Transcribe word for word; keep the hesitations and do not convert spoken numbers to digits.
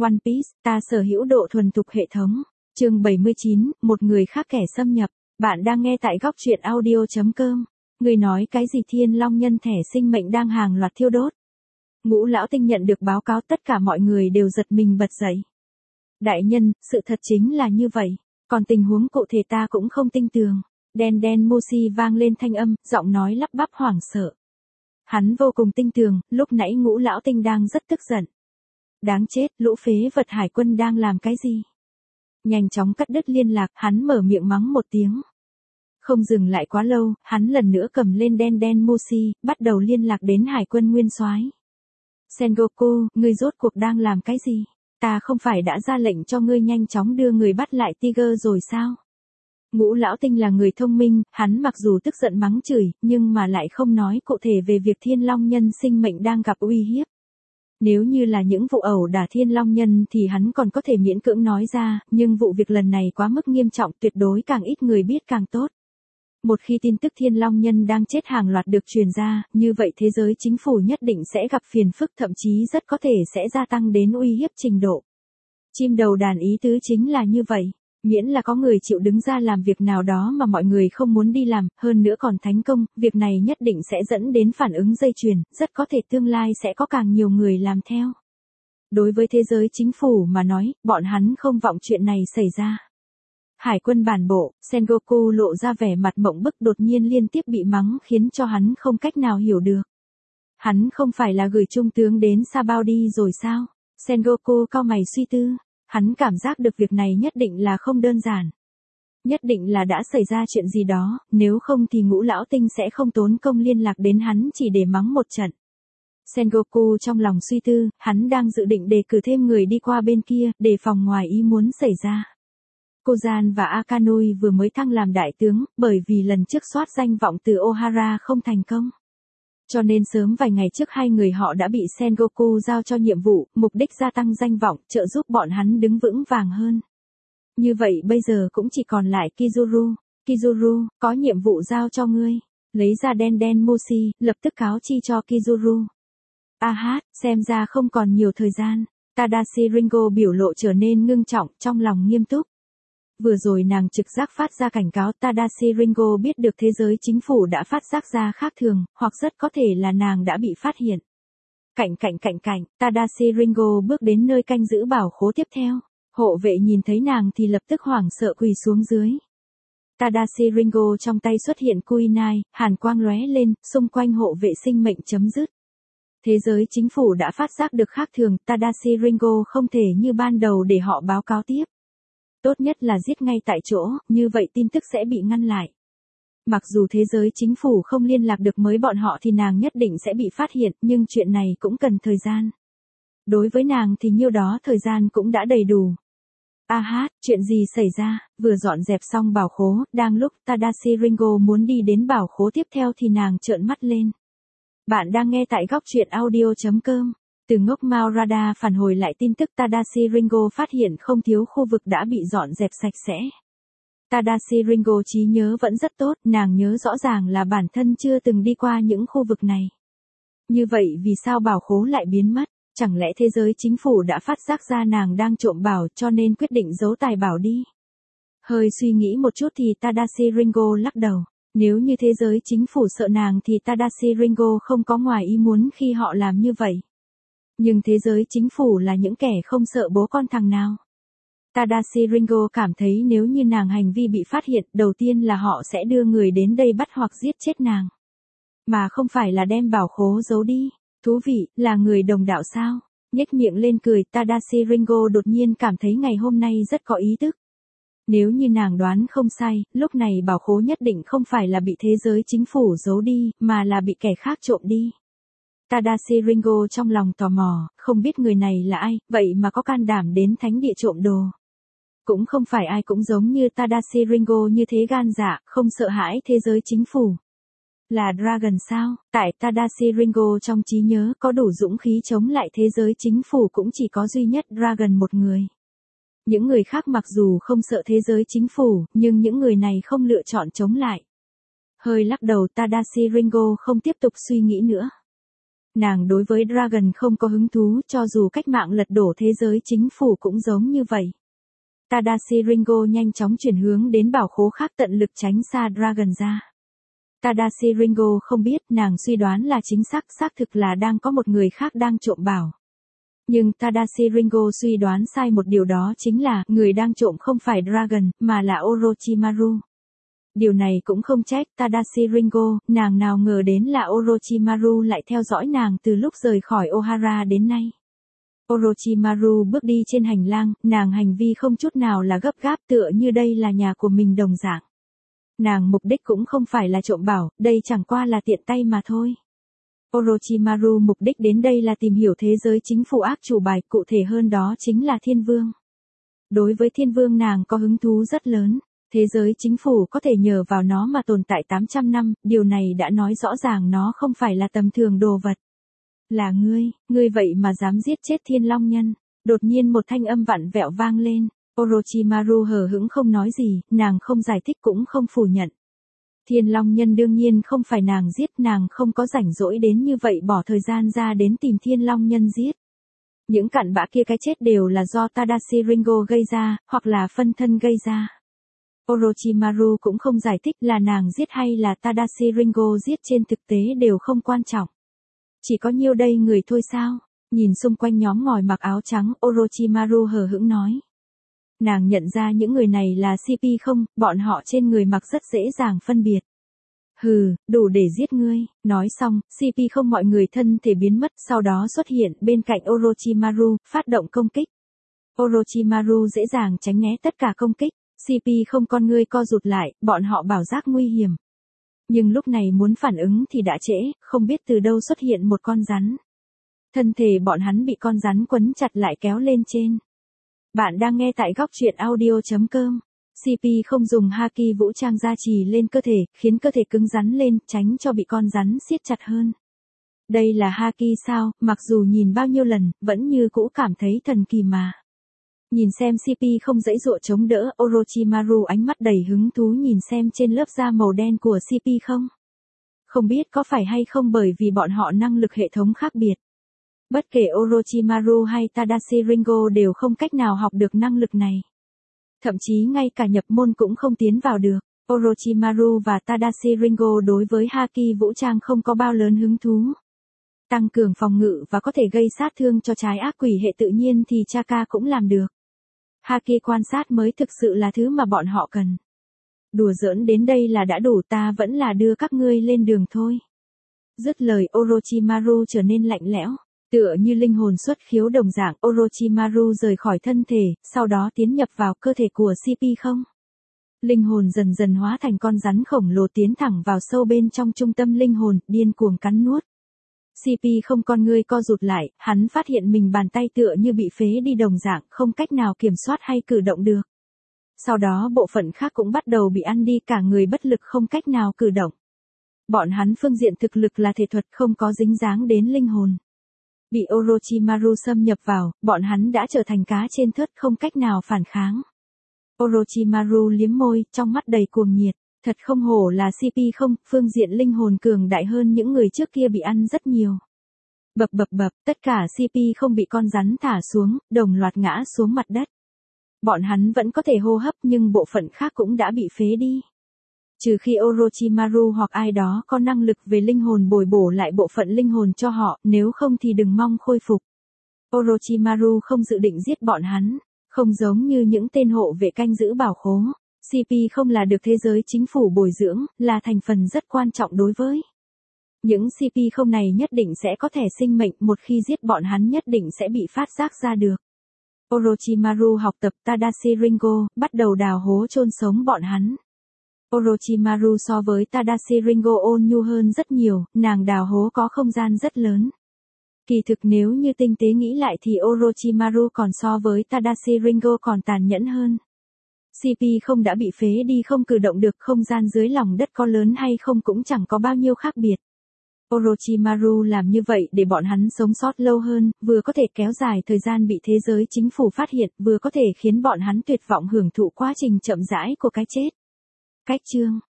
One Piece, ta sở hữu độ thuần thục hệ thống. Chương bảy mươi chín, một người khác kẻ xâm nhập. Bạn đang nghe tại góc truyện audio chấm com. Người nói cái gì Thiên Long nhân thẻ sinh mệnh đang hàng loạt thiêu đốt. Ngũ lão tinh nhận được báo cáo, tất cả mọi người đều giật mình bật dậy. Đại nhân, sự thật chính là như vậy. Còn tình huống cụ thể ta cũng không tin tường. Đen đen Moshi vang lên thanh âm, giọng nói lắp bắp hoảng sợ. Hắn vô cùng tin tường, lúc nãy ngũ lão tinh đang rất tức giận. Đáng chết, lũ phế vật hải quân đang làm cái gì? Nhanh chóng cắt đứt liên lạc, hắn mở miệng mắng một tiếng. Không dừng lại quá lâu, hắn lần nữa cầm lên đen đen Moshi, bắt đầu liên lạc đến hải quân nguyên soái. Sengoku, ngươi rốt cuộc đang làm cái gì? Ta không phải đã ra lệnh cho ngươi nhanh chóng đưa người bắt lại Tiger rồi sao? Ngũ lão tinh là người thông minh, hắn mặc dù tức giận mắng chửi, nhưng mà lại không nói cụ thể về việc Thiên Long nhân sinh mệnh đang gặp uy hiếp. Nếu như là những vụ ẩu đả Thiên Long nhân thì hắn còn có thể miễn cưỡng nói ra, nhưng vụ việc lần này quá mức nghiêm trọng, tuyệt đối càng ít người biết càng tốt. Một khi tin tức Thiên Long nhân đang chết hàng loạt được truyền ra, như vậy thế giới chính phủ nhất định sẽ gặp phiền phức, thậm chí rất có thể sẽ gia tăng đến uy hiếp trình độ. Chim đầu đàn ý tứ chính là như vậy. Miễn là có người chịu đứng ra làm việc nào đó mà mọi người không muốn đi làm, hơn nữa còn thành công, việc này nhất định sẽ dẫn đến phản ứng dây chuyền, rất có thể tương lai sẽ có càng nhiều người làm theo. Đối với thế giới chính phủ mà nói, bọn hắn không vọng chuyện này xảy ra. Hải quân bản bộ, Sengoku lộ ra vẻ mặt mộng bức, đột nhiên liên tiếp bị mắng khiến cho hắn không cách nào hiểu được. Hắn không phải là gửi trung tướng đến Sao đi rồi sao? Sengoku cau mày suy tư. Hắn cảm giác được việc này nhất định là không đơn giản. Nhất định là đã xảy ra chuyện gì đó, nếu không thì ngũ lão tinh sẽ không tốn công liên lạc đến hắn chỉ để mắng một trận. Sengoku trong lòng suy tư, hắn đang dự định đề cử thêm người đi qua bên kia, để phòng ngoài ý muốn xảy ra. Kozan và Akanui vừa mới thăng làm đại tướng, bởi vì lần trước soát danh vọng từ Ohara không thành công. Cho nên sớm vài ngày trước hai người họ đã bị Sengoku giao cho nhiệm vụ, mục đích gia tăng danh vọng, trợ giúp bọn hắn đứng vững vàng hơn. Như vậy bây giờ cũng chỉ còn lại Kizuru. Kizuru, có nhiệm vụ giao cho ngươi. Lấy ra đen đen Moshi, lập tức cáo chi cho Kizuru. A hát, xem ra không còn nhiều thời gian. Tadashi Ringo biểu lộ trở nên ngưng trọng, trong lòng nghiêm túc. Vừa rồi nàng trực giác phát ra cảnh cáo, Tadashi Ringo biết được thế giới chính phủ đã phát giác ra khác thường, hoặc rất có thể là nàng đã bị phát hiện. Cạnh cạnh cạnh cạnh, Tadashi Ringo bước đến nơi canh giữ bảo khố tiếp theo. Hộ vệ nhìn thấy nàng thì lập tức hoảng sợ quỳ xuống dưới. Tadashi Ringo trong tay xuất hiện kunai, hàn quang lóe lên, xung quanh hộ vệ sinh mệnh chấm dứt. Thế giới chính phủ đã phát giác được khác thường, Tadashi Ringo không thể như ban đầu để họ báo cáo tiếp. Tốt nhất là giết ngay tại chỗ, như vậy tin tức sẽ bị ngăn lại. Mặc dù thế giới chính phủ không liên lạc được với bọn họ thì nàng nhất định sẽ bị phát hiện, nhưng chuyện này cũng cần thời gian. Đối với nàng thì nhiêu đó thời gian cũng đã đầy đủ. A hát, chuyện gì xảy ra? Vừa dọn dẹp xong bảo khố, đang lúc Tadashi Ringo muốn đi đến bảo khố tiếp theo thì nàng trợn mắt lên. Bạn đang nghe tại góc truyện audio chấm com. Từ ngốc Mao Radar phản hồi lại tin tức Tadashi Ringo phát hiện không thiếu khu vực đã bị dọn dẹp sạch sẽ. Tadashi Ringo trí nhớ vẫn rất tốt, nàng nhớ rõ ràng là bản thân chưa từng đi qua những khu vực này. Như vậy vì sao bảo khố lại biến mất? Chẳng lẽ thế giới chính phủ đã phát giác ra nàng đang trộm bảo cho nên quyết định giấu tài bảo đi? Hơi suy nghĩ một chút thì Tadashi Ringo lắc đầu. Nếu như thế giới chính phủ sợ nàng thì Tadashi Ringo không có ngoài ý muốn khi họ làm như vậy. Nhưng thế giới chính phủ là những kẻ không sợ bố con thằng nào. Tadashi Ringo cảm thấy nếu như nàng hành vi bị phát hiện, đầu tiên là họ sẽ đưa người đến đây bắt hoặc giết chết nàng. Mà không phải là đem bảo khố giấu đi. Thú vị, là người đồng đạo sao? Nhếch miệng lên cười, Tadashi Ringo đột nhiên cảm thấy ngày hôm nay rất có ý thức. Nếu như nàng đoán không sai, lúc này bảo khố nhất định không phải là bị thế giới chính phủ giấu đi, mà là bị kẻ khác trộm đi. Tadashi Ringo trong lòng tò mò, không biết người này là ai, vậy mà có can đảm đến thánh địa trộm đồ. Cũng không phải ai cũng giống như Tadashi Ringo như thế gan dạ, không sợ hãi thế giới chính phủ. Là Dragon sao? Tại Tadashi Ringo trong trí nhớ có đủ dũng khí chống lại thế giới chính phủ cũng chỉ có duy nhất Dragon một người. Những người khác mặc dù không sợ thế giới chính phủ, nhưng những người này không lựa chọn chống lại. Hơi lắc đầu, Tadashi Ringo không tiếp tục suy nghĩ nữa. Nàng đối với Dragon không có hứng thú, cho dù cách mạng lật đổ thế giới chính phủ cũng giống như vậy. Tadashi Ringo nhanh chóng chuyển hướng đến bảo khố khác, tận lực tránh xa Dragon ra. Tadashi Ringo không biết, nàng suy đoán là chính xác, xác thực là đang có một người khác đang trộm bảo. Nhưng Tadashi Ringo suy đoán sai một điều, đó chính là, người đang trộm không phải Dragon, mà là Orochimaru. Điều này cũng không trách Tadashi Ringo, nàng nào ngờ đến là Orochimaru lại theo dõi nàng từ lúc rời khỏi Ohara đến nay. Orochimaru bước đi trên hành lang, nàng hành vi không chút nào là gấp gáp, tựa như đây là nhà của mình đồng dạng. Nàng mục đích cũng không phải là trộm bảo, đây chẳng qua là tiện tay mà thôi. Orochimaru mục đích đến đây là tìm hiểu thế giới chính phủ ác chủ bài, cụ thể hơn đó chính là Thiên Vương. Đối với Thiên Vương nàng có hứng thú rất lớn. Thế giới chính phủ có thể nhờ vào nó mà tồn tại tám trăm năm, điều này đã nói rõ ràng nó không phải là tầm thường đồ vật. Là ngươi, ngươi vậy mà dám giết chết Thiên Long Nhân. Đột nhiên một thanh âm vặn vẹo vang lên. Orochimaru hờ hững không nói gì, nàng không giải thích cũng không phủ nhận. Thiên Long Nhân đương nhiên không phải nàng giết, nàng không có rảnh rỗi đến như vậy bỏ thời gian ra đến tìm Thiên Long Nhân giết. Những cặn bã kia cái chết đều là do Tadashi Ringo gây ra, hoặc là phân thân gây ra. Orochimaru cũng không giải thích là nàng giết hay là Tadashi Ringo giết, trên thực tế đều không quan trọng. Chỉ có nhiêu đây người thôi sao? Nhìn xung quanh nhóm ngòi mặc áo trắng, Orochimaru hờ hững nói. Nàng nhận ra những người này là xê pê không, bọn họ trên người mặc rất dễ dàng phân biệt. Hừ, đủ để giết ngươi. Nói xong, xê pê không mọi người thân thể biến mất, sau đó xuất hiện bên cạnh Orochimaru, phát động công kích. Orochimaru dễ dàng tránh né tất cả công kích. xê pê không con ngươi co rụt lại, bọn họ bảo giác nguy hiểm. Nhưng lúc này muốn phản ứng thì đã trễ, không biết từ đâu xuất hiện một con rắn. Thân thể bọn hắn bị con rắn quấn chặt lại kéo lên trên. Bạn đang nghe tại góc truyện audio chấm com. xê pê không dùng haki vũ trang gia trì lên cơ thể, khiến cơ thể cứng rắn lên, tránh cho bị con rắn siết chặt hơn. Đây là haki sao, mặc dù nhìn bao nhiêu lần, vẫn như cũ cảm thấy thần kỳ mà. Nhìn xem xê pê không dãy dụa chống đỡ, Orochimaru ánh mắt đầy hứng thú nhìn xem trên lớp da màu đen của xê pê không. Không biết có phải hay không bởi vì bọn họ năng lực hệ thống khác biệt. Bất kể Orochimaru hay Tadashi Ringo đều không cách nào học được năng lực này. Thậm chí ngay cả nhập môn cũng không tiến vào được. Orochimaru và Tadashi Ringo đối với haki vũ trang không có bao lớn hứng thú. Tăng cường phòng ngự và có thể gây sát thương cho trái ác quỷ hệ tự nhiên thì Chaka cũng làm được. Haki quan sát mới thực sự là thứ mà bọn họ cần. Đùa giỡn đến đây là đã đủ, ta vẫn là đưa các ngươi lên đường thôi. Dứt lời Orochimaru trở nên lạnh lẽo, tựa như linh hồn xuất khiếu đồng dạng. Orochimaru rời khỏi thân thể, sau đó tiến nhập vào cơ thể của xê pê không. Linh hồn dần dần hóa thành con rắn khổng lồ tiến thẳng vào sâu bên trong trung tâm linh hồn, điên cuồng cắn nuốt. xê pê không con ngươi co rụt lại, hắn phát hiện mình bàn tay tựa như bị phế đi đồng dạng, không cách nào kiểm soát hay cử động được. Sau đó bộ phận khác cũng bắt đầu bị ăn đi, cả người bất lực không cách nào cử động. Bọn hắn phương diện thực lực là thể thuật, không có dính dáng đến linh hồn. Bị Orochimaru xâm nhập vào, bọn hắn đã trở thành cá trên thớt, không cách nào phản kháng. Orochimaru liếm môi, trong mắt đầy cuồng nhiệt. Thật không hổ là xê pê không, phương diện linh hồn cường đại hơn những người trước kia bị ăn rất nhiều. Bập bập bập, tất cả xê pê không bị con rắn thả xuống, đồng loạt ngã xuống mặt đất. Bọn hắn vẫn có thể hô hấp nhưng bộ phận khác cũng đã bị phế đi. Trừ khi Orochimaru hoặc ai đó có năng lực về linh hồn bồi bổ lại bộ phận linh hồn cho họ, nếu không thì đừng mong khôi phục. Orochimaru không dự định giết bọn hắn, không giống như những tên hộ vệ canh giữ bảo khố. xê pê không là được thế giới chính phủ bồi dưỡng, là thành phần rất quan trọng đối với. Những xê pê không này nhất định sẽ có thẻ sinh mệnh, một khi giết bọn hắn nhất định sẽ bị phát giác ra được. Orochimaru học tập Tadashi Ringo, bắt đầu đào hố chôn sống bọn hắn. Orochimaru so với Tadashi Ringo ôn nhu hơn rất nhiều, nàng đào hố có không gian rất lớn. Kỳ thực nếu như tinh tế nghĩ lại thì Orochimaru còn so với Tadashi Ringo còn tàn nhẫn hơn. xê pê không đã bị phế đi không cử động được, không gian dưới lòng đất có lớn hay không cũng chẳng có bao nhiêu khác biệt. Orochimaru làm như vậy để bọn hắn sống sót lâu hơn, vừa có thể kéo dài thời gian bị thế giới chính phủ phát hiện, vừa có thể khiến bọn hắn tuyệt vọng hưởng thụ quá trình chậm rãi của cái chết. Cách chương